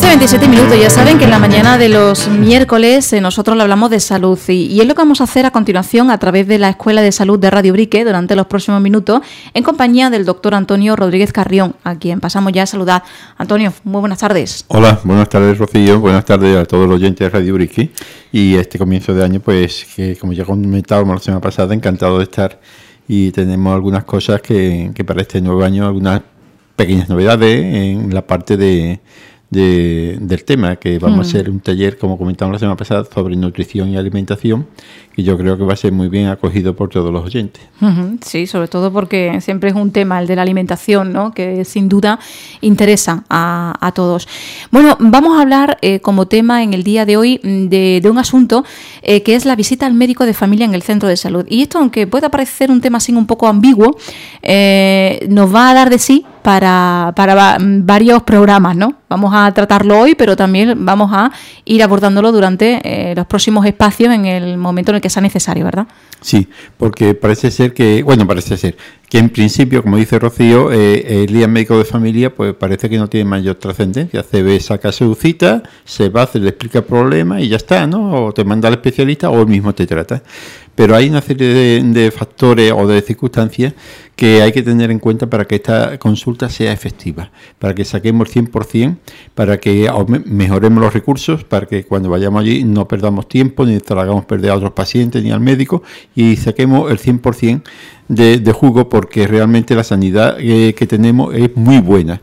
12:27, ya saben que en la mañana de los miércoles nosotros le hablamos de salud y es lo que vamos a hacer a continuación a través de la Escuela de Salud de Radio Brique durante los próximos minutos en compañía del doctor Antonio Rodríguez Carrión, a quien pasamos ya a saludar. Antonio, muy buenas tardes. Hola, buenas tardes Rocío, buenas tardes a todos los oyentes de Radio Brique y este comienzo de año pues que como ya comentábamos la semana pasada, encantado de estar y tenemos algunas cosas que para este nuevo año, algunas pequeñas novedades en la parte del tema, que vamos a hacer un taller, como comentamos la semana pasada, sobre nutrición y alimentación, que yo creo que va a ser muy bien acogido por todos los oyentes. Sí, sobre todo porque siempre es un tema, el de la alimentación, ¿no?, que sin duda interesa a todos. Bueno, vamos a hablar como tema en el día de hoy de un asunto que es la visita al médico de familia en el centro de salud. Y esto, aunque pueda parecer un tema así un poco ambiguo, nos va a dar de sí para varios programas, ¿no? Vamos a tratarlo hoy, pero también vamos a ir abordándolo durante los próximos espacios en el momento en el que sea necesario, ¿verdad? Sí, porque parece ser que en principio, como dice Rocío, el día médico de familia pues parece que no tiene mayor trascendencia. CB saca su cita, se va, se le explica el problema y ya está, ¿no? O te manda al especialista o él mismo te trata. Pero hay una serie de factores o de circunstancias que hay que tener en cuenta para que esta consulta sea efectiva, para que saquemos el 100%, para que mejoremos los recursos, para que cuando vayamos allí no perdamos tiempo, ni te hagamos perder a otros pacientes ni al médico, y saquemos el 100% de jugo, porque realmente la sanidad que tenemos es muy buena,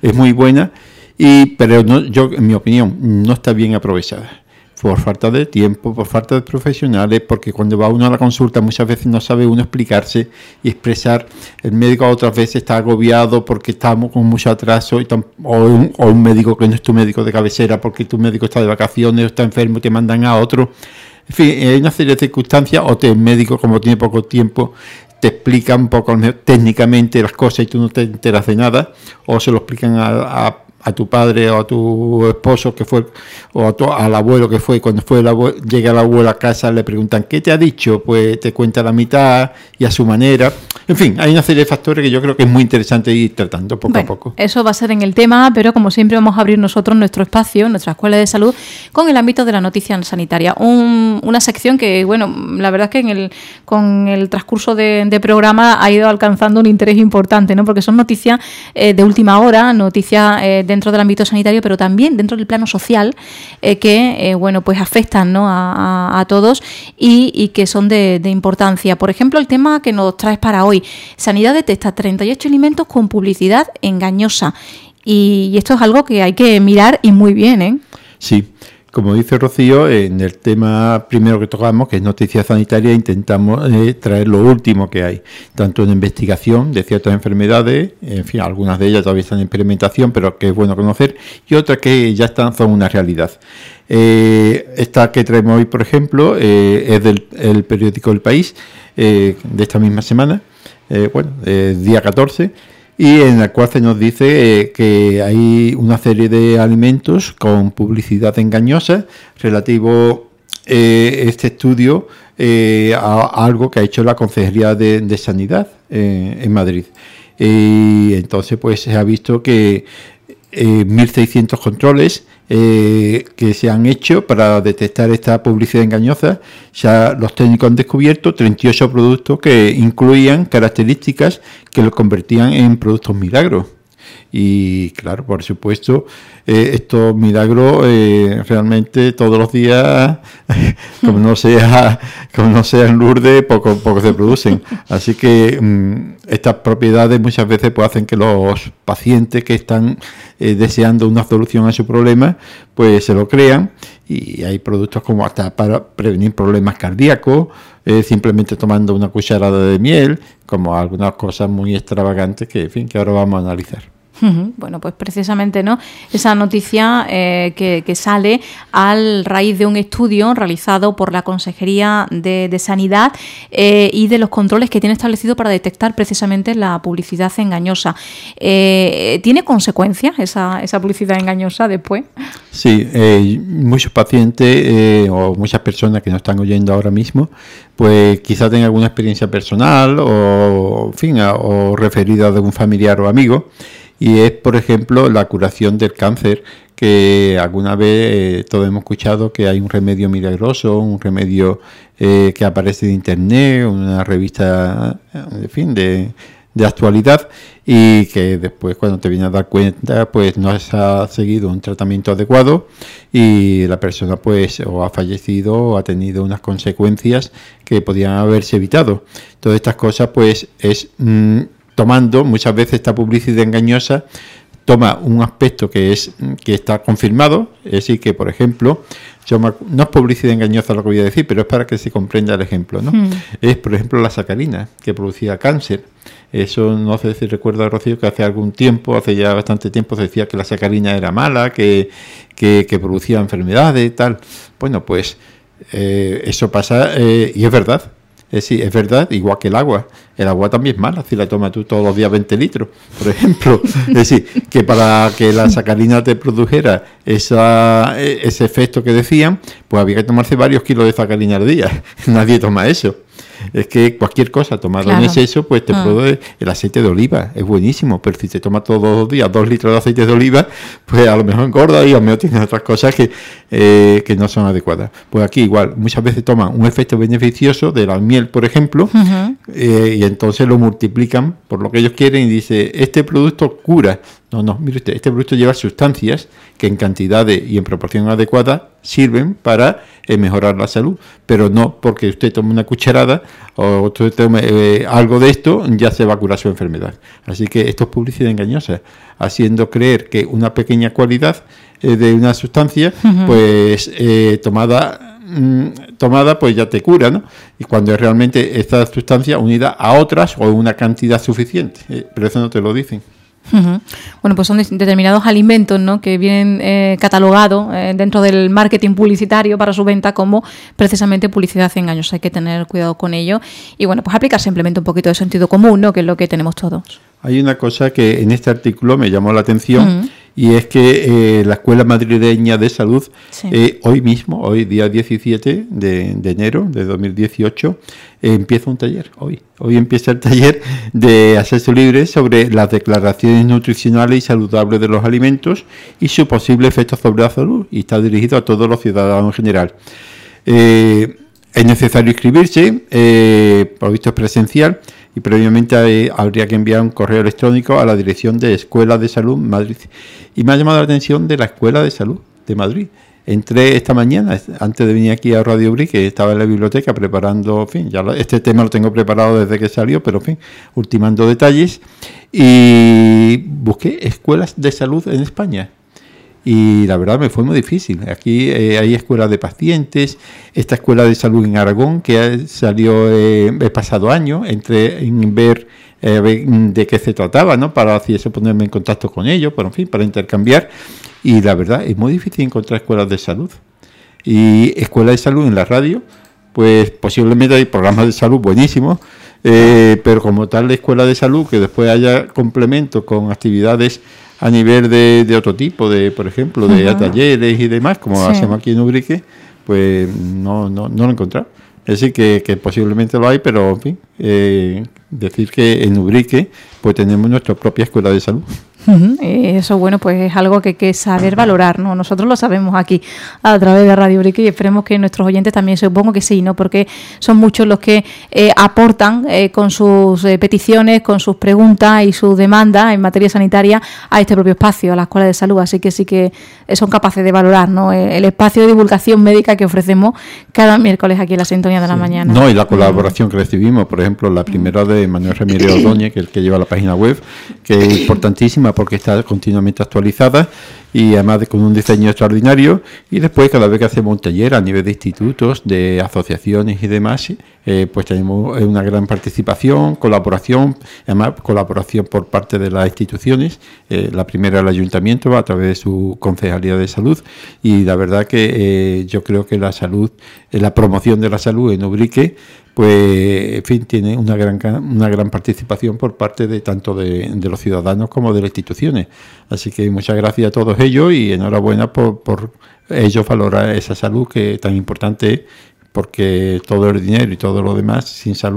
pero no, yo, en mi opinión, no está bien aprovechada. Por falta de tiempo, por falta de profesionales, porque cuando va uno a la consulta muchas veces no sabe uno explicarse y expresar. El médico otras veces está agobiado porque estamos con mucho atraso, o un médico que no es tu médico de cabecera porque tu médico está de vacaciones o está enfermo y te mandan a otro. En fin, hay una serie de circunstancias, o el médico, como tiene poco tiempo, te explica un poco técnicamente las cosas y tú no te enteras de nada, o se lo explican a tu padre o a tu esposo que fue, o al abuelo que fue. Cuando llega el abuelo a casa le preguntan ¿qué te ha dicho? Pues te cuenta la mitad y a su manera. En fin, hay una serie de factores que yo creo que es muy interesante ir tratando poco a poco. Eso va a ser en el tema, pero como siempre vamos a abrir nosotros nuestro espacio, nuestra escuela de salud, con el ámbito de la noticia sanitaria. Una sección que, bueno, la verdad es que con el transcurso de programa ha ido alcanzando un interés importante, ¿no? Porque son noticias de última hora, noticias dentro del ámbito sanitario, pero también dentro del plano social, que pues afectan, ¿no?, a todos y que son de importancia. Por ejemplo, el tema que nos traes para hoy: Sanidad detecta 38 alimentos con publicidad engañosa. Y esto es algo que hay que mirar y muy bien, ¿eh? Sí. Como dice Rocío, en el tema primero que tocamos, que es noticia sanitaria, intentamos traer lo último que hay, tanto en investigación de ciertas enfermedades, en fin, algunas de ellas todavía están en experimentación, pero que es bueno conocer, y otras que ya son una realidad. Esta que traemos hoy, por ejemplo, es del periódico El País, de esta misma semana, día 14, y en la cual se nos dice que hay una serie de alimentos con publicidad engañosa relativo este estudio a algo que ha hecho la Consejería de Sanidad en Madrid. Y entonces pues se ha visto que 1.600 controles que se han hecho para detectar esta publicidad engañosa. Ya los técnicos han descubierto 38 productos que incluían características que los convertían en productos milagros. Y claro, por supuesto, estos milagros realmente todos los días, como no sea en Lourdes, poco se producen. Así que estas propiedades muchas veces pues hacen que los pacientes que están deseando una solución a su problema, pues se lo crean. Y hay productos como hasta para prevenir problemas cardíacos, simplemente tomando una cucharada de miel, como algunas cosas muy extravagantes que ahora vamos a analizar. Bueno, pues precisamente, ¿no?, esa noticia que sale al raíz de un estudio realizado por la Consejería de Sanidad y de los controles que tiene establecido para detectar precisamente la publicidad engañosa. ¿Tiene consecuencias esa publicidad engañosa después? Sí, muchos pacientes o muchas personas que nos están oyendo ahora mismo, pues quizás tengan alguna experiencia personal o referida de un familiar o amigo, y es, por ejemplo, la curación del cáncer, que alguna vez todos hemos escuchado que hay un remedio milagroso, un remedio que aparece en internet, una revista, en fin, de actualidad, y que después, cuando te vienes a dar cuenta, pues no has seguido un tratamiento adecuado y la persona pues o ha fallecido o ha tenido unas consecuencias que podían haberse evitado. Todas estas cosas pues es tomando muchas veces esta publicidad engañosa, toma un aspecto que está confirmado, es decir, que por ejemplo, no es publicidad engañosa lo que voy a decir, pero es para que se comprenda el ejemplo, ¿no? Es, por ejemplo, la sacarina, que producía cáncer. Eso no sé si recuerda, Rocío, que hace ya bastante tiempo, se decía que la sacarina era mala, que producía enfermedades y tal. Bueno, pues eso pasa y es verdad. Sí, es verdad, igual que el agua. El agua también es mala si la tomas tú todos los días 20 litros, por ejemplo. Es decir, que para que la sacarina te produjera ese efecto que decían, pues había que tomarse varios kilos de sacarina al día. Nadie toma eso. Es que cualquier cosa tomada en exceso, pues te produce el aceite de oliva, es buenísimo, pero si te tomas todos los días 2 litros de aceite de oliva, pues a lo mejor engorda y a lo mejor tienes otras cosas que no son adecuadas. Pues aquí igual, muchas veces toman un efecto beneficioso de la miel, por ejemplo, y entonces lo multiplican por lo que ellos quieren y dice, este producto cura. No, mire usted, este producto lleva sustancias que en cantidades y en proporción adecuada sirven para mejorar la salud, pero no porque usted tome una cucharada o usted tome algo de esto, ya se va a curar su enfermedad. Así que esto es publicidad engañosa, haciendo creer que una pequeña cualidad de una sustancia, pues tomada pues ya te cura, ¿no? Y cuando es realmente esta sustancia unida a otras o una cantidad suficiente, pero eso no te lo dicen. Bueno, pues son determinados alimentos, ¿no?, que vienen catalogados dentro del marketing publicitario para su venta como precisamente publicidad engañosa. Hay que tener cuidado con ello y, bueno, pues aplicar simplemente un poquito de sentido común, ¿no?, que es lo que tenemos todos. Hay una cosa que en este artículo me llamó la atención y es que la Escuela Madrileña de Salud, hoy día 17 de enero de 2018, empieza un taller. Hoy empieza el taller de acceso libre sobre las declaraciones nutricionales y saludables de los alimentos y su posible efecto sobre la salud, y está dirigido a todos los ciudadanos en general. Es necesario inscribirse, por visto es presencial, y previamente habría que enviar un correo electrónico a la dirección de Escuela de Salud Madrid. Y me ha llamado la atención de la Escuela de Salud de Madrid. Entré esta mañana, antes de venir aquí a Radio Uri, que estaba en la biblioteca preparando, en fin, este tema lo tengo preparado desde que salió, pero en fin, ultimando detalles, y busqué escuelas de salud en España. Y la verdad me fue muy difícil. Aquí hay escuelas de pacientes, esta escuela de salud en Aragón, que salió el pasado año, entré en ver de qué se trataba, ¿no?, para así eso ponerme en contacto con ellos, pero en fin, para intercambiar. Y la verdad es muy difícil encontrar escuelas de salud. Y escuelas de salud en la radio, pues posiblemente hay programas de salud buenísimos, pero como tal, la escuela de salud, que después haya complementos con actividades a nivel de otro tipo, por ejemplo, de talleres y demás, como hacemos aquí en Ubrique, pues no lo he encontrado. Es decir, que posiblemente lo hay, pero en fin, decir que en Ubrique pues tenemos nuestra propia escuela de salud. Eso, bueno, pues es algo que hay que saber valorar, ¿no? Nosotros lo sabemos aquí a través de Radio Ubrique y esperemos que nuestros oyentes también, supongo que sí, ¿no? Porque son muchos los que aportan con sus peticiones, con sus preguntas y sus demandas en materia sanitaria a este propio espacio, a la Escuela de Salud, así que sí que son capaces de valorar, ¿no?, el espacio de divulgación médica que ofrecemos cada miércoles aquí en la Sintonía de la Mañana. No, y la colaboración que recibimos, por ejemplo, la primera de Manuel Ramírez Ordóñez, que es el que lleva la página web, que es importantísima porque está continuamente actualizada y además con un diseño extraordinario, y después cada vez que hacemos un taller a nivel de institutos, de asociaciones y demás, pues tenemos una gran participación, colaboración, además colaboración por parte de las instituciones, la primera el ayuntamiento a través de su concejalía de salud, y la verdad que yo creo que la salud, la promoción de la salud en Ubrique, pues en fin, tiene una gran participación por parte de tanto de los ciudadanos como de las instituciones. Así que muchas gracias a todos ellos y enhorabuena por ellos valorar esa salud que tan importante es, porque todo el dinero y todo lo demás sin salud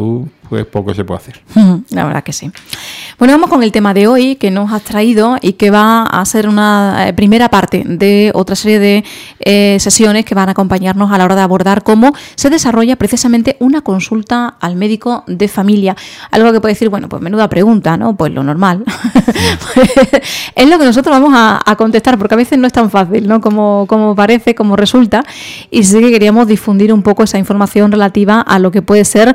pues poco se puede hacer. La verdad que sí. Bueno, vamos con el tema de hoy que nos has traído y que va a ser una primera parte de otra serie de sesiones que van a acompañarnos a la hora de abordar cómo se desarrolla precisamente una consulta al médico de familia. Algo que puede decir, bueno, pues menuda pregunta, ¿no? Pues lo normal. Pues es lo que nosotros vamos a contestar, porque a veces no es tan fácil, ¿no? Como parece, como resulta. Y sí que queríamos difundir un poco esa información relativa a lo que puede ser,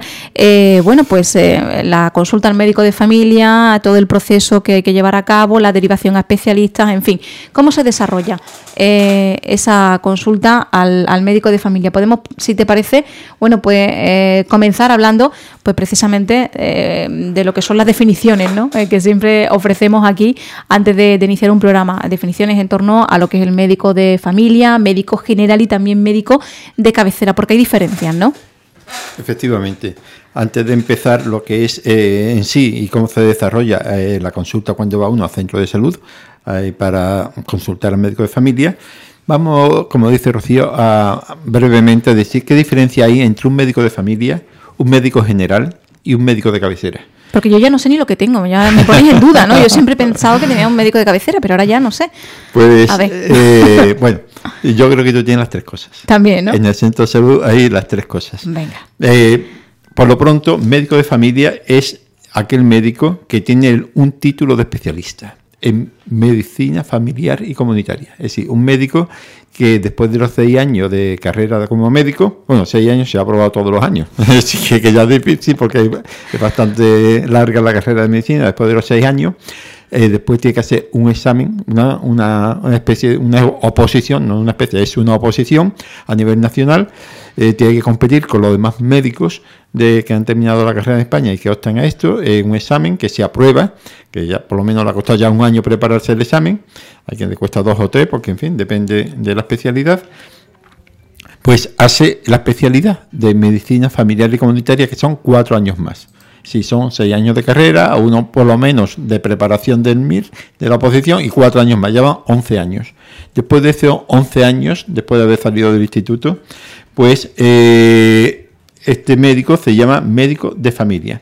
la consulta al médico de familia, todo el proceso que hay que llevar a cabo, la derivación a especialistas, en fin, cómo se desarrolla esa consulta al médico de familia. Podemos, si te parece, comenzar hablando pues precisamente de lo que son las definiciones, ¿no? Que siempre ofrecemos aquí antes de iniciar un programa, definiciones en torno a lo que es el médico de familia, médico general y también médico de cabecera, porque hay diferencias, ¿no? Efectivamente. Antes de empezar lo que es en sí y cómo se desarrolla la consulta cuando va uno al centro de salud para consultar al médico de familia, vamos, como dice Rocío, a brevemente decir qué diferencia hay entre un médico de familia, un médico general y un médico de cabecera. Porque yo ya no sé ni lo que tengo, ya me ponéis en duda, ¿no? Yo siempre he pensado que tenía un médico de cabecera, pero ahora ya no sé. Pues, yo creo que tú tienes las tres cosas. También, ¿no? En el centro de salud hay las tres cosas. Venga. Por lo pronto, médico de familia es aquel médico que tiene un título de especialista en medicina familiar y comunitaria. Es decir, un médico que después de los 6 años de carrera como médico, 6 años se ha aprobado todos los años, así que ya es difícil porque es bastante larga la carrera de medicina después de los 6 años. Después tiene que hacer un examen, una oposición, no una especie, es una oposición a nivel nacional. Tiene que competir con los demás médicos que han terminado la carrera en España y que optan a esto, un examen que se aprueba, que ya por lo menos le ha costado ya 1 año prepararse el examen, hay quien le cuesta 2 o 3, porque en fin, depende de la especialidad. Pues hace la especialidad de medicina familiar y comunitaria, que son 4 años más. Si son 6 años de carrera, uno por lo menos de preparación del MIR, de la oposición, y 4 años más, llevan 11 años. Después de esos 11 años, después de haber salido del instituto, pues este médico se llama médico de familia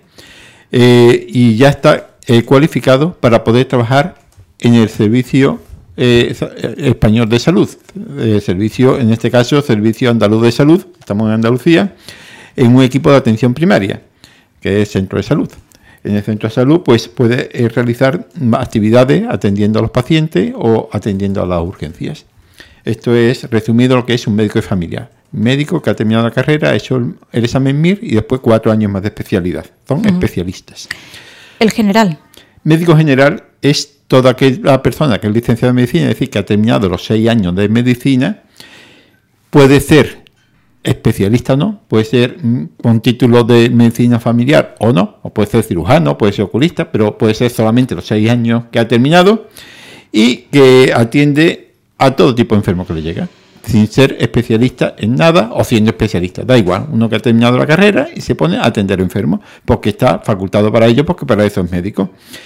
y ya está cualificado para poder trabajar en el servicio español de salud, servicio, en este caso, servicio andaluz de salud, estamos en Andalucía, en un equipo de atención primaria, que es centro de salud. En el centro de salud pues puede realizar actividades atendiendo a los pacientes o atendiendo a las urgencias. Esto es resumido lo que es un médico de familia. Médico que ha terminado la carrera, ha hecho el examen MIR y después 4 años más de especialidad. Son especialistas. El general. Médico general es toda aquella persona que es licenciada en medicina, es decir, que ha terminado los 6 años de medicina, puede ser especialista o no, puede ser con título de medicina familiar o no, o puede ser cirujano, puede ser oculista, pero puede ser solamente los 6 años que ha terminado y que atiende a todo tipo de enfermo que le llega, sin ser especialista en nada o siendo especialista. Da igual, uno que ha terminado la carrera y se pone a atender enfermos, porque está facultado para ello, porque para eso es médico.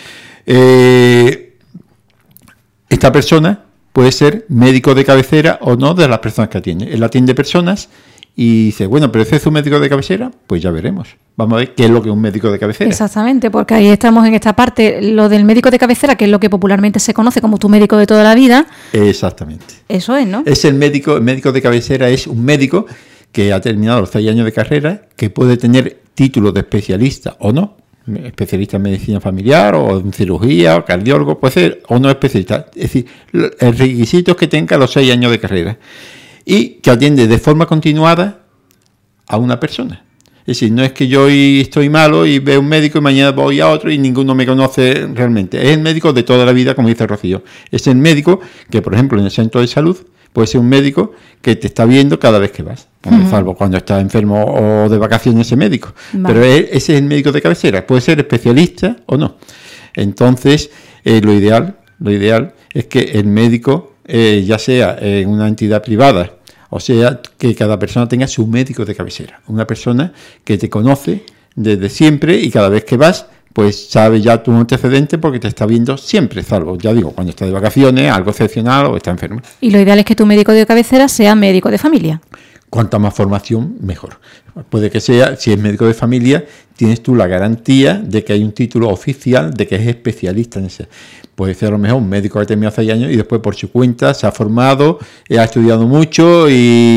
Esta persona puede ser médico de cabecera o no de las personas que atiende. Él atiende personas y dice, bueno, pero ese es un médico de cabecera, pues ya veremos. Vamos a ver qué es lo que es un médico de cabecera. Exactamente, porque ahí estamos en esta parte, lo del médico de cabecera, que es lo que popularmente se conoce como tu médico de toda la vida. Exactamente. Eso es, ¿no? Es el médico de cabecera es un médico que ha terminado los 6 años de carrera, que puede tener título de especialista o no, especialista en medicina familiar o en cirugía o cardiólogo, puede ser o no especialista. Es decir, el requisito es que tenga los 6 años de carrera y que atiende de forma continuada a una persona. Es decir, no es que yo hoy estoy malo y veo un médico y mañana voy a otro y ninguno me conoce realmente. Es el médico de toda la vida, como dice Rocío. Es el médico que, por ejemplo, en el centro de salud, puede ser un médico que te está viendo cada vez que vas, salvo cuando estás enfermo o de vacaciones ese médico. Vale. Pero ese es el médico de cabecera. Puede ser especialista o no. Entonces, lo ideal es que el médico, ya sea en una entidad privada, o sea, que cada persona tenga su médico de cabecera. Una persona que te conoce desde siempre y cada vez que vas, pues sabe ya tu antecedente porque te está viendo siempre, salvo, ya digo, cuando está de vacaciones, algo excepcional o está enfermo. Y lo ideal es que tu médico de cabecera sea médico de familia. Cuanta más formación, mejor. Puede que sea, si es médico de familia, tienes tú la garantía de que hay un título oficial de que es especialista en ese. Puede ser a lo mejor un médico que ha terminado 6 años y después por su cuenta se ha formado, ha estudiado mucho,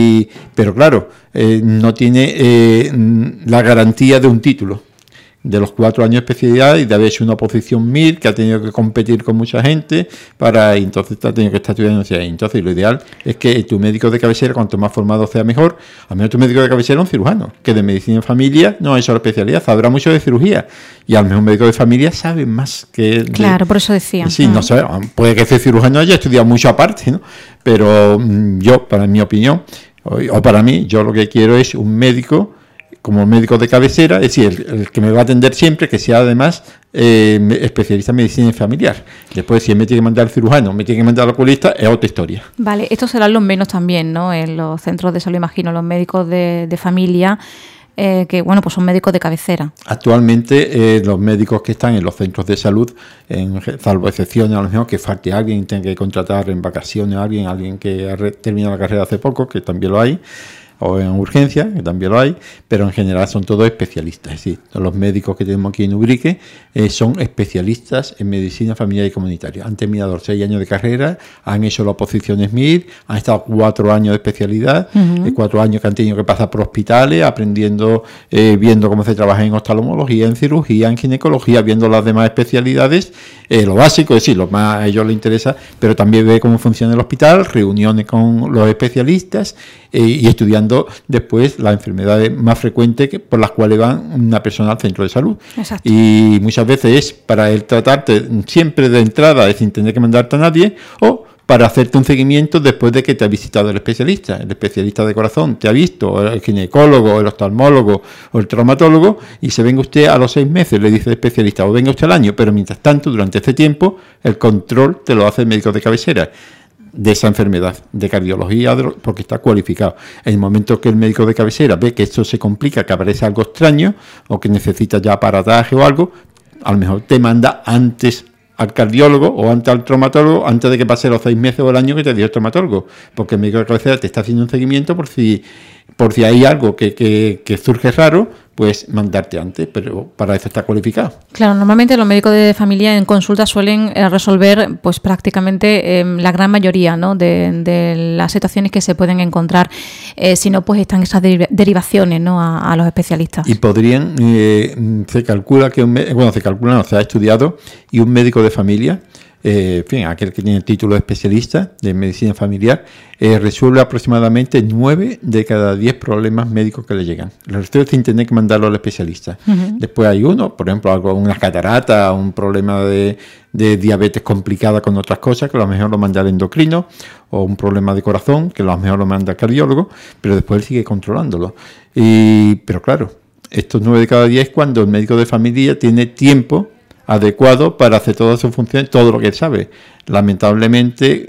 pero claro, no tiene la garantía de un título. De los 4 años de especialidad y de haber hecho una oposición MIR que ha tenido que competir con mucha gente y entonces ha tenido que estar estudiando. Entonces lo ideal es que tu médico de cabecera, cuanto más formado sea mejor. Al menos tu médico de cabecera es un cirujano, que de medicina en familia no ha hecho la especialidad, sabrá mucho de cirugía y al menos un médico de familia sabe más que... Claro, por eso decía. Sí, no sabe, puede que ese cirujano haya estudiado mucho aparte, ¿no? Pero yo, para mi opinión, o para mí, yo lo que quiero es un médico como médico de cabecera, es decir, el que me va a atender siempre, que sea además especialista en medicina familiar. Después, si él me tiene que mandar al cirujano, me tiene que mandar al oculista, es otra historia. Vale, estos serán los menos también, ¿no? En los centros de salud, imagino, los médicos de familia, que, bueno, pues son médicos de cabecera. Actualmente, los médicos que están en los centros de salud, salvo excepciones, a lo mejor que falte alguien, tenga que contratar en vacaciones a alguien que ha terminado la carrera hace poco, que también lo hay, o en urgencia, que también lo hay, pero en general son todos especialistas. Es decir, los médicos que tenemos aquí en Ubrique son especialistas en medicina familiar y comunitaria. Han terminado 6 años de carrera, han hecho las oposiciones MIR, han estado 4 años de especialidad, 4 años que han tenido que pasar por hospitales, aprendiendo, viendo cómo se trabaja en oftalmología, en cirugía, en ginecología, viendo las demás especialidades, lo básico, es decir, lo más a ellos les interesa, pero también ve cómo funciona el hospital, reuniones con los especialistas y estudiando después las enfermedades más frecuentes por las cuales van una persona al centro de salud. Exacto. Y muchas veces es para él tratarte siempre de entrada sin tener que mandarte a nadie, o para hacerte un seguimiento después de que te ha visitado el especialista. El especialista de corazón te ha visto, el ginecólogo, el oftalmólogo o el traumatólogo, y se venga usted a los 6 meses, le dice el especialista, o venga usted al año, pero mientras tanto, durante este tiempo, el control te lo hace el médico de cabecera de esa enfermedad, de cardiología, porque está cualificado. En el momento que el médico de cabecera ve que esto se complica, que aparece algo extraño, o que necesita ya aparataje o algo, a lo mejor te manda antes al cardiólogo o antes al traumatólogo, antes de que pase los 6 meses o el año que te dio el traumatólogo, porque el médico de cabecera te está haciendo un seguimiento por si hay algo que surge raro, pues mandarte antes, pero para eso está cualificado. Claro, normalmente los médicos de familia en consulta suelen resolver pues prácticamente la gran mayoría, ¿no? de las situaciones que se pueden encontrar, si no pues están esas derivaciones, ¿no? a los especialistas. Y podrían, se calcula que se ha estudiado, y un médico de familia, en fin, aquel que tiene el título de especialista de medicina familiar, resuelve aproximadamente 9 de cada 10 problemas médicos que le llegan. Lo resuelve sin tener que mandarlo al especialista. Después hay uno, por ejemplo, unas cataratas, un problema de diabetes complicada con otras cosas, que a lo mejor lo manda al endocrino, o un problema de corazón, que a lo mejor lo manda al cardiólogo, pero después él sigue controlándolo. Pero claro, estos 9 de cada 10 es cuando el médico de familia tiene tiempo adecuado para hacer todas sus funciones, todo lo que él sabe. Lamentablemente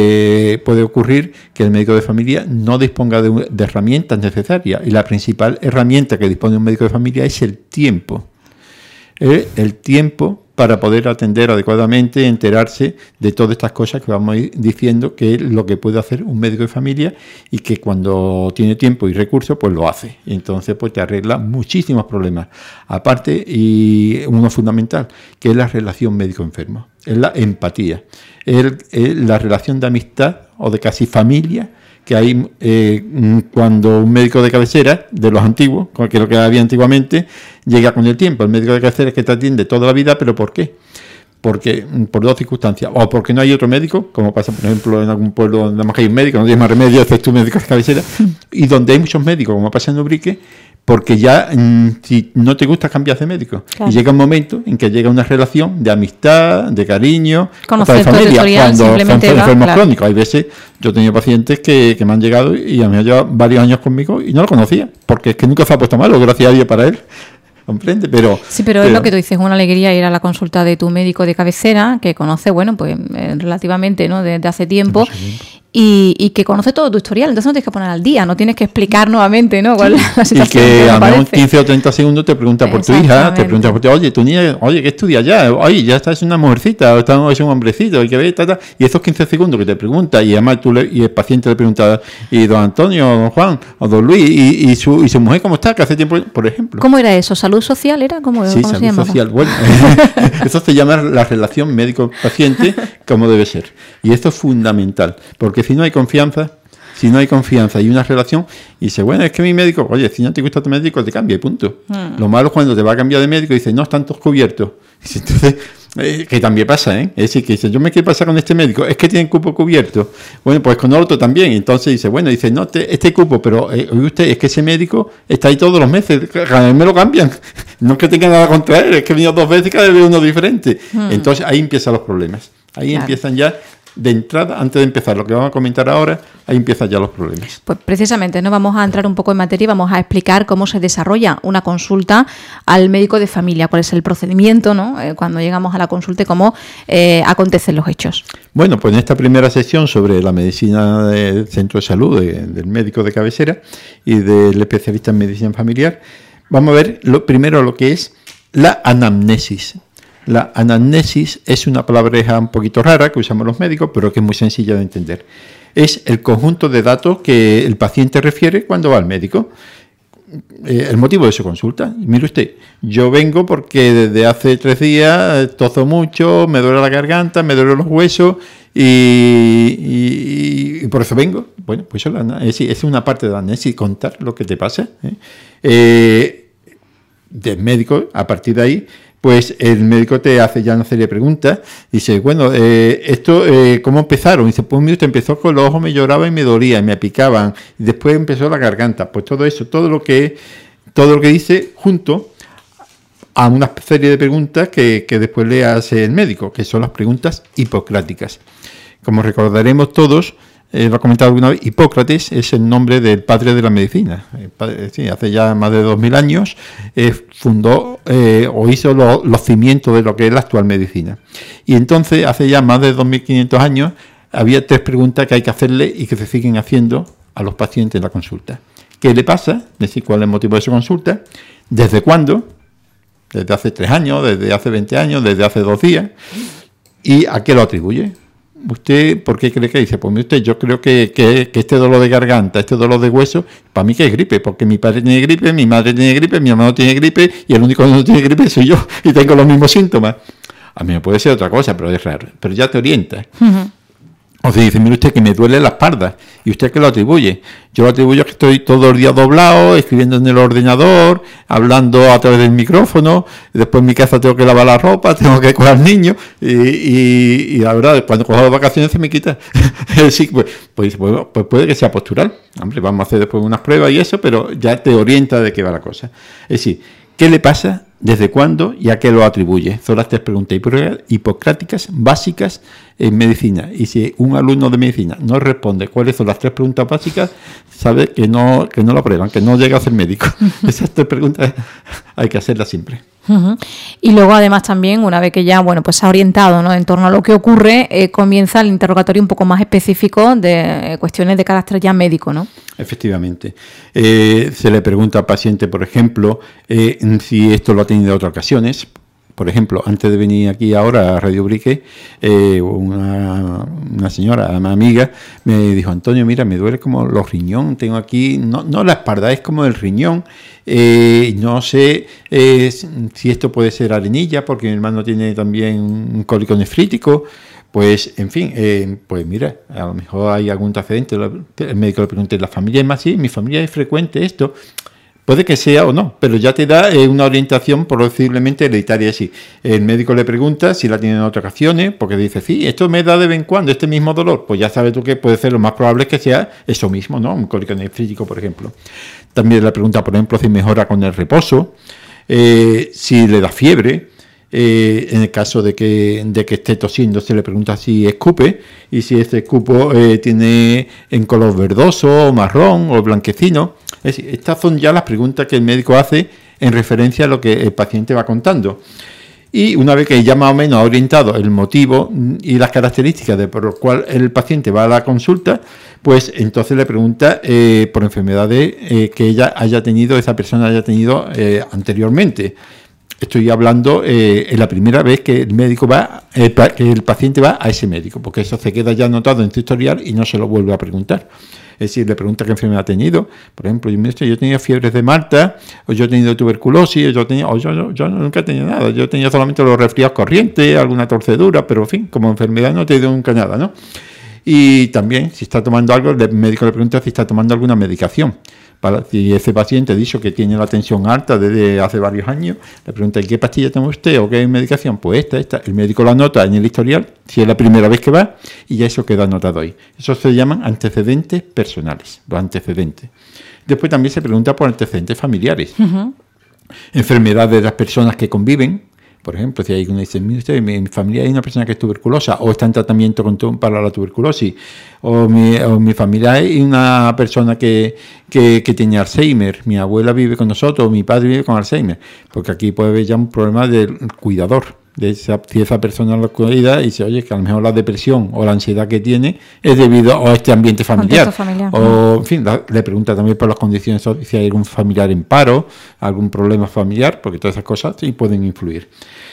puede ocurrir que el médico de familia no disponga de herramientas necesarias, y la principal herramienta que dispone un médico de familia es el tiempo. El tiempo para poder atender adecuadamente, enterarse de todas estas cosas que vamos a ir diciendo, que es lo que puede hacer un médico de familia, y que cuando tiene tiempo y recursos, pues lo hace. Y entonces pues te arregla muchísimos problemas. Aparte, y uno fundamental, que es la relación médico-enfermo, es la empatía, es la relación de amistad o de casi familia que hay cuando un médico de cabecera, de los antiguos, que es lo que había antiguamente, llega con el tiempo. El médico de cabecera es que te atiende toda la vida, ¿pero por qué? Porque por 2 circunstancias, o porque no hay otro médico, como pasa por ejemplo en algún pueblo donde más hay un médico, no tienes más remedio, haces tu médico de cabecera, y donde hay muchos médicos, como pasa en Ubrique, porque ya si no te gusta cambias de médico. Claro. Y llega un momento en que llega una relación de amistad, de cariño, de familia, cuando son enfermos crónicos. Hay veces, yo he tenido pacientes que me han llegado y a mí han llevado varios años conmigo y no lo conocía, porque es que nunca se ha puesto malo, gracias a Dios para él. ¿Comprende? Pero es lo que tú dices, una alegría ir a la consulta de tu médico de cabecera, que conoce, bueno, pues relativamente, ¿no? Desde hace tiempo. y que conoce todo tu historial, entonces no tienes que poner al día, no tienes que explicar nuevamente, ¿no?, cuál es la situación. Y que a lo mejor 15 o 30 segundos te pregunta por tu hija, te pregunta por ti, oye, tu niña, oye, ¿qué estudia ya? Oye, ya estás una mujercita, o es un hombrecito, hay que ver, y esos 15 segundos que te pregunta, y además y el paciente le pregunta, y don Antonio, o don Juan, o don Luis, y su mujer, ¿cómo está? Que hace tiempo, por ejemplo. ¿Cómo era eso? ¿Salud social era? ¿Cómo sí, ¿cómo salud social. Bueno, eso se llama la relación médico-paciente, como debe ser. Y esto es fundamental, porque si no hay confianza y una relación, y dice, bueno, es que mi médico, oye, si no te gusta tu médico, te cambia y punto. Lo malo es cuando te va a cambiar de médico y dice, no, están todos cubiertos. Entonces, que también pasa, ¿eh? Es decir, que dice, yo me quiero pasar con este médico, es que tienen cupo cubierto. Bueno, pues con otro también. Entonces dice, bueno, dice, no, este cupo, pero oye usted, es que ese médico está ahí todos los meses, cada vez me lo cambian. No es que tenga nada contra él, es que he venido 2 veces y cada vez uno diferente. Entonces ahí empiezan los problemas. Ahí empiezan ya. De entrada, antes de empezar lo que vamos a comentar ahora, ahí empiezan ya los problemas. Pues precisamente, ¿no?, vamos a entrar un poco en materia y vamos a explicar cómo se desarrolla una consulta al médico de familia, cuál es el procedimiento, ¿no?, cuando llegamos a la consulta y cómo acontecen los hechos. Bueno, pues en esta primera sesión sobre la medicina del centro de salud, del médico de cabecera y del especialista en medicina familiar, vamos a ver primero lo que es la anamnesis. La anamnesis es una palabreja un poquito rara que usamos los médicos, pero que es muy sencilla de entender. Es el conjunto de datos que el paciente refiere cuando va al médico. El motivo de su consulta. Mire usted, yo vengo porque desde hace 3 días toso mucho, me duele la garganta, me duelen los huesos y por eso vengo. Bueno, pues eso es una parte de la anamnesis, contar lo que te pasa. Del médico, a partir de ahí, pues el médico te hace ya una serie de preguntas. Dice, bueno, ¿cómo empezaron? Dice, pues mira, usted empezó con los ojos, me lloraba y me dolía, y me picaban. Y después empezó la garganta. Pues todo eso, todo lo que dice junto a una serie de preguntas que después le hace el médico, que son las preguntas hipocráticas. Como recordaremos todos, lo he comentado alguna vez, Hipócrates es el nombre del padre de la medicina. Sí, hace ya más de 2000 años fundó o hizo los cimientos de lo que es la actual medicina. Y entonces, hace ya más de 2500 años, había 3 preguntas que hay que hacerle y que se siguen haciendo a los pacientes en la consulta. ¿Qué le pasa? Es decir, ¿cuál es el motivo de su consulta? ¿Desde cuándo? ¿Desde hace 3 años? ¿Desde hace 20 años? ¿Desde hace 2 días? ¿Y a qué lo atribuye? ¿Usted por qué cree que dice? Pues usted, yo creo que este dolor de garganta, este dolor de hueso, para mí que es gripe, porque mi padre tiene gripe, mi madre tiene gripe, mi hermano tiene gripe y el único que no tiene gripe soy yo y tengo los mismos síntomas. A mí me puede ser otra cosa, pero es raro. Pero ya te orienta. O sea, dice, mire usted que me duele la espalda. ¿Y usted qué lo atribuye? Yo lo atribuyo a que estoy todo el día doblado, escribiendo en el ordenador, hablando a través del micrófono. Después en mi casa tengo que lavar la ropa, tengo que cuidar al niño. Y la verdad, cuando cojo las vacaciones se me quita. Sí, pues puede que sea postural. Hombre, vamos a hacer después unas pruebas y eso, pero ya te orienta de qué va la cosa. Es decir, ¿qué le pasa? ¿Desde cuándo y a qué lo atribuye? Son las 3 preguntas hipocráticas básicas en medicina. Y si un alumno de medicina no responde cuáles son las 3 preguntas básicas, sabe que no lo aprueban, que no llega a ser médico. Esas 3 preguntas hay que hacerlas siempre. Y luego además también, una vez que ya pues se ha orientado, ¿no?, en torno a lo que ocurre, comienza el interrogatorio un poco más específico de cuestiones de carácter ya médico, ¿no? Efectivamente. Se le pregunta al paciente, por ejemplo, si esto lo ha tenido en otras ocasiones. Por ejemplo, antes de venir aquí ahora a Radio Brique, una señora, una amiga, me dijo, Antonio, mira, me duele como los riñones, tengo aquí, no la espalda, es como el riñón, no sé si esto puede ser arenilla, porque mi hermano tiene también un cólico nefrítico. Pues, en fin, pues mira, a lo mejor hay algún antecedente, el médico le pregunta, ¿la familia es más? Sí, mi familia es frecuente esto. Puede que sea o no, pero ya te da una orientación posiblemente hereditaria. Sí. El médico le pregunta si la tiene en otras ocasiones, porque dice, sí, esto me da de vez en cuando, este mismo dolor. Pues ya sabes tú que puede ser lo más probable es que sea eso mismo, ¿no? Un cólico nefrítico, por ejemplo. También le pregunta, por ejemplo, si mejora con el reposo, si le da fiebre. En el caso de que esté tosiendo, se le pregunta si escupe y si este escupo tiene en color verdoso, marrón o blanquecino. Es decir, estas son ya las preguntas que el médico hace en referencia a lo que el paciente va contando. Y una vez que ya más o menos ha orientado el motivo y las características por lo cual el paciente va a la consulta, pues entonces le pregunta por enfermedades que esa persona haya tenido anteriormente. Estoy hablando en la primera vez que que el paciente va a ese médico, porque eso se queda ya anotado en su historial y no se lo vuelve a preguntar. Es decir, le pregunta qué enfermedad ha tenido. Por ejemplo, yo he tenido fiebres de Malta, o yo he tenido tuberculosis, yo nunca he tenido nada. Yo he tenido solamente los resfriados corrientes, alguna torcedura, pero en fin, como enfermedad no he tenido nunca nada, ¿no? Y también, si está tomando algo, el médico le pregunta si está tomando alguna medicación. Si ese paciente ha dicho que tiene la tensión alta desde hace varios años, le pregunta ¿qué pastilla toma usted o qué medicación? Pues esta. El médico lo anota en el historial, si es la primera vez que va, y ya eso queda anotado ahí. Eso se llaman antecedentes personales, los antecedentes. Después también se pregunta por antecedentes familiares. Uh-huh. Enfermedades de las personas que conviven. Por ejemplo, si hay uno dice, mire usted, en mi familia hay una persona que es tuberculosa o está en tratamiento para la tuberculosis, o mi familia hay una persona que tiene Alzheimer, mi abuela vive con nosotros, o mi padre vive con Alzheimer, porque aquí puede haber ya un problema del cuidador, si esa persona lo cuida y dice, oye, que a lo mejor la depresión o la ansiedad que tiene es debido a este ambiente familiar. O, en fin, le pregunta también por las condiciones, si hay algún familiar en paro, algún problema familiar, porque todas esas cosas sí pueden influir.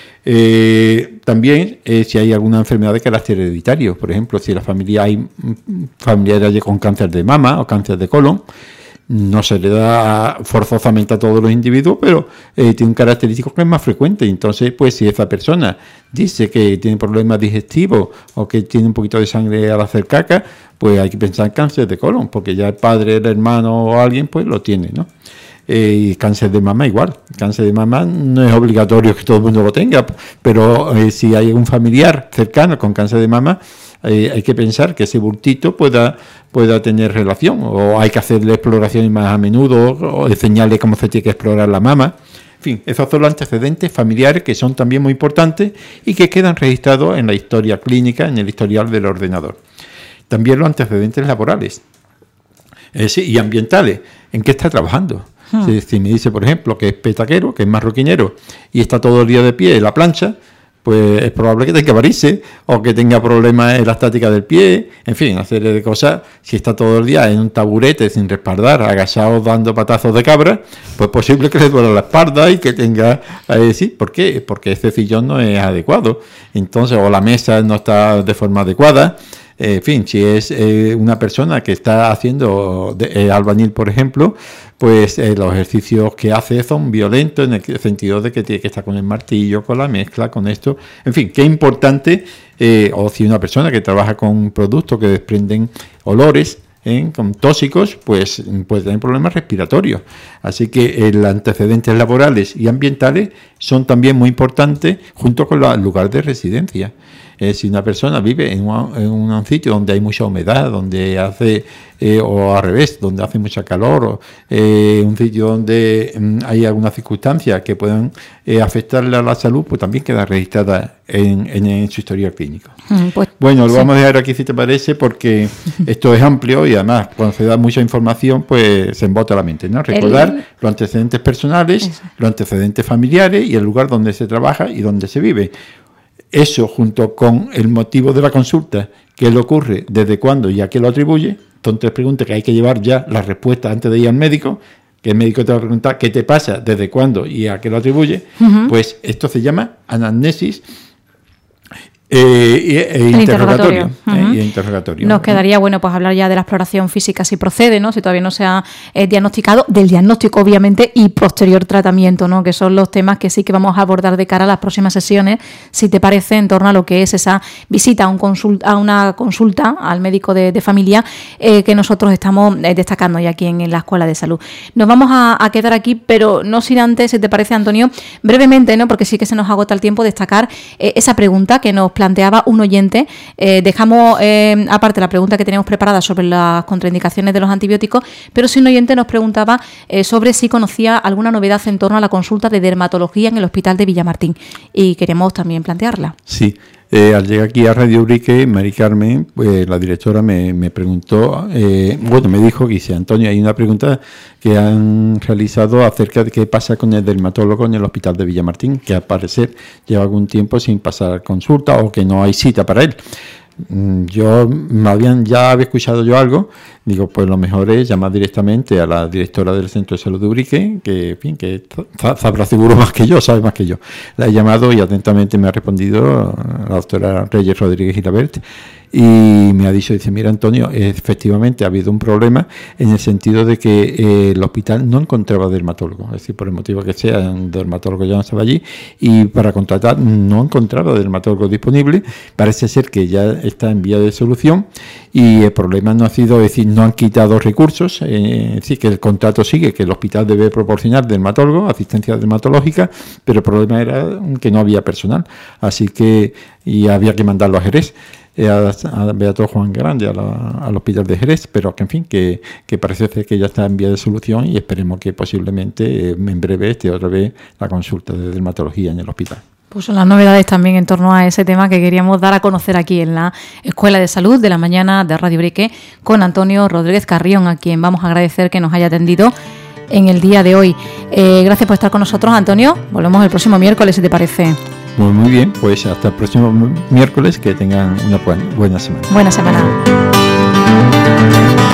También si hay alguna enfermedad de carácter hereditario, por ejemplo, si en la familia hay familiares con cáncer de mama o cáncer de colon, no se le da forzosamente a todos los individuos, pero tiene un característico que es más frecuente. Entonces, pues si esa persona dice que tiene problemas digestivos o que tiene un poquito de sangre al hacer caca, pues hay que pensar en cáncer de colon, porque ya el padre, el hermano o alguien pues lo tiene, ¿no? Y cáncer de mama igual. Cáncer de mama no es obligatorio que todo el mundo lo tenga, pero si hay un familiar cercano con cáncer de mama, hay que pensar que ese bultito pueda tener relación, o hay que hacerle exploraciones más a menudo, o enseñarle cómo se tiene que explorar la mama. En fin, esos son los antecedentes familiares que son también muy importantes y que quedan registrados en la historia clínica, en el historial del ordenador. También los antecedentes laborales y ambientales. ¿En qué está trabajando? Si me dice, por ejemplo, que es petaquero, que es marroquinero y está todo el día de pie en la plancha, pues es probable que tenga varices o que tenga problemas en la estática del pie, en fin, una serie de cosas. Si está todo el día en un taburete sin respaldar, agachado dando patazos de cabra, pues es posible que le duela la espalda y que tenga... sí, ¿por qué? Porque ese sillón no es adecuado, entonces, o la mesa no está de forma adecuada. En fin, si es una persona que está haciendo albañil, por ejemplo, pues los ejercicios que hace son violentos en el sentido de que tiene que estar con el martillo, con la mezcla, con esto. En fin, qué importante, o si una persona que trabaja con productos que desprenden olores, con tóxicos, pues puede tener problemas respiratorios. Así que los antecedentes laborales y ambientales son también muy importantes junto con el lugar de residencia. Si una persona vive en un sitio donde hay mucha humedad, donde hace, o al revés, donde hace mucha calor, o un sitio donde hay algunas circunstancias que puedan afectarle a la salud, pues también queda registrada en su historial clínico. Pues, bueno, lo vamos a dejar aquí si te parece, porque esto es amplio y además cuando se da mucha información, pues se embota la mente, ¿no? Recordar los antecedentes personales, los antecedentes familiares y el lugar donde se trabaja y donde se vive. Eso, junto con el motivo de la consulta, qué le ocurre, desde cuándo y a qué lo atribuye, son tres preguntas que hay que llevar ya la respuesta antes de ir al médico, que el médico te va a preguntar qué te pasa, desde cuándo y a qué lo atribuye. Pues esto se llama anamnesis interrogatorio. Nos quedaría, bueno, pues hablar ya de la exploración física si procede, ¿no? Si todavía no se ha diagnosticado, del diagnóstico obviamente y posterior tratamiento, ¿no? Que son los temas que sí que vamos a abordar de cara a las próximas sesiones, si te parece, en torno a lo que es esa visita a una consulta al médico de familia que nosotros estamos destacando ya aquí en la Escuela de Salud. Nos vamos a quedar aquí, pero no sin antes, si te parece, Antonio, brevemente, ¿no? Porque sí que se nos agota el tiempo, destacar esa pregunta que nos planteaba un oyente. Dejamos aparte la pregunta que teníamos preparada sobre las contraindicaciones de los antibióticos, pero si un oyente nos preguntaba sobre si conocía alguna novedad en torno a la consulta de dermatología en el Hospital de Villamartín, y queremos también plantearla. Sí. Al llegar aquí a Radio Ubrique, Mari Carmen, pues la directora me preguntó, me dijo que dice, Antonio, hay una pregunta que han realizado acerca de qué pasa con el dermatólogo en el hospital de Villamartín, que al parecer lleva algún tiempo sin pasar consulta o que no hay cita para él. Ya había escuchado yo algo, digo, pues lo mejor es llamar directamente a la directora del Centro de Salud de Ubrique, que en fin, que sabrá seguro más que yo, sabe más que yo. La he llamado y atentamente me ha respondido la doctora Reyes Rodríguez Gilabert, y me ha dicho, dice, mira Antonio, efectivamente ha habido un problema en el sentido de que el hospital no encontraba dermatólogo, es decir, por el motivo que sea, un dermatólogo ya no estaba allí, y para contratar no encontraba dermatólogo disponible. Parece ser que ya está en vía de solución, y el problema no ha sido, es decir, no han quitado recursos, es decir, que el contrato sigue, que el hospital debe proporcionar dermatólogo, asistencia dermatológica, pero el problema era que no había personal, así que y había que mandarlo a Jerez, a Beato Juan Grande, al hospital de Jerez, pero que en fin, que parece ser que ya está en vía de solución, y esperemos que posiblemente en breve esté otra vez la consulta de dermatología en el hospital. Pues son las novedades también en torno a ese tema que queríamos dar a conocer aquí en la Escuela de Salud de la Mañana de Radio Ubrique con Antonio Rodríguez Carrión, a quien vamos a agradecer que nos haya atendido en el día de hoy. Gracias por estar con nosotros, Antonio. Volvemos el próximo miércoles, si te parece. Muy bien, pues hasta el próximo miércoles, que tengan una buena semana. Buena semana.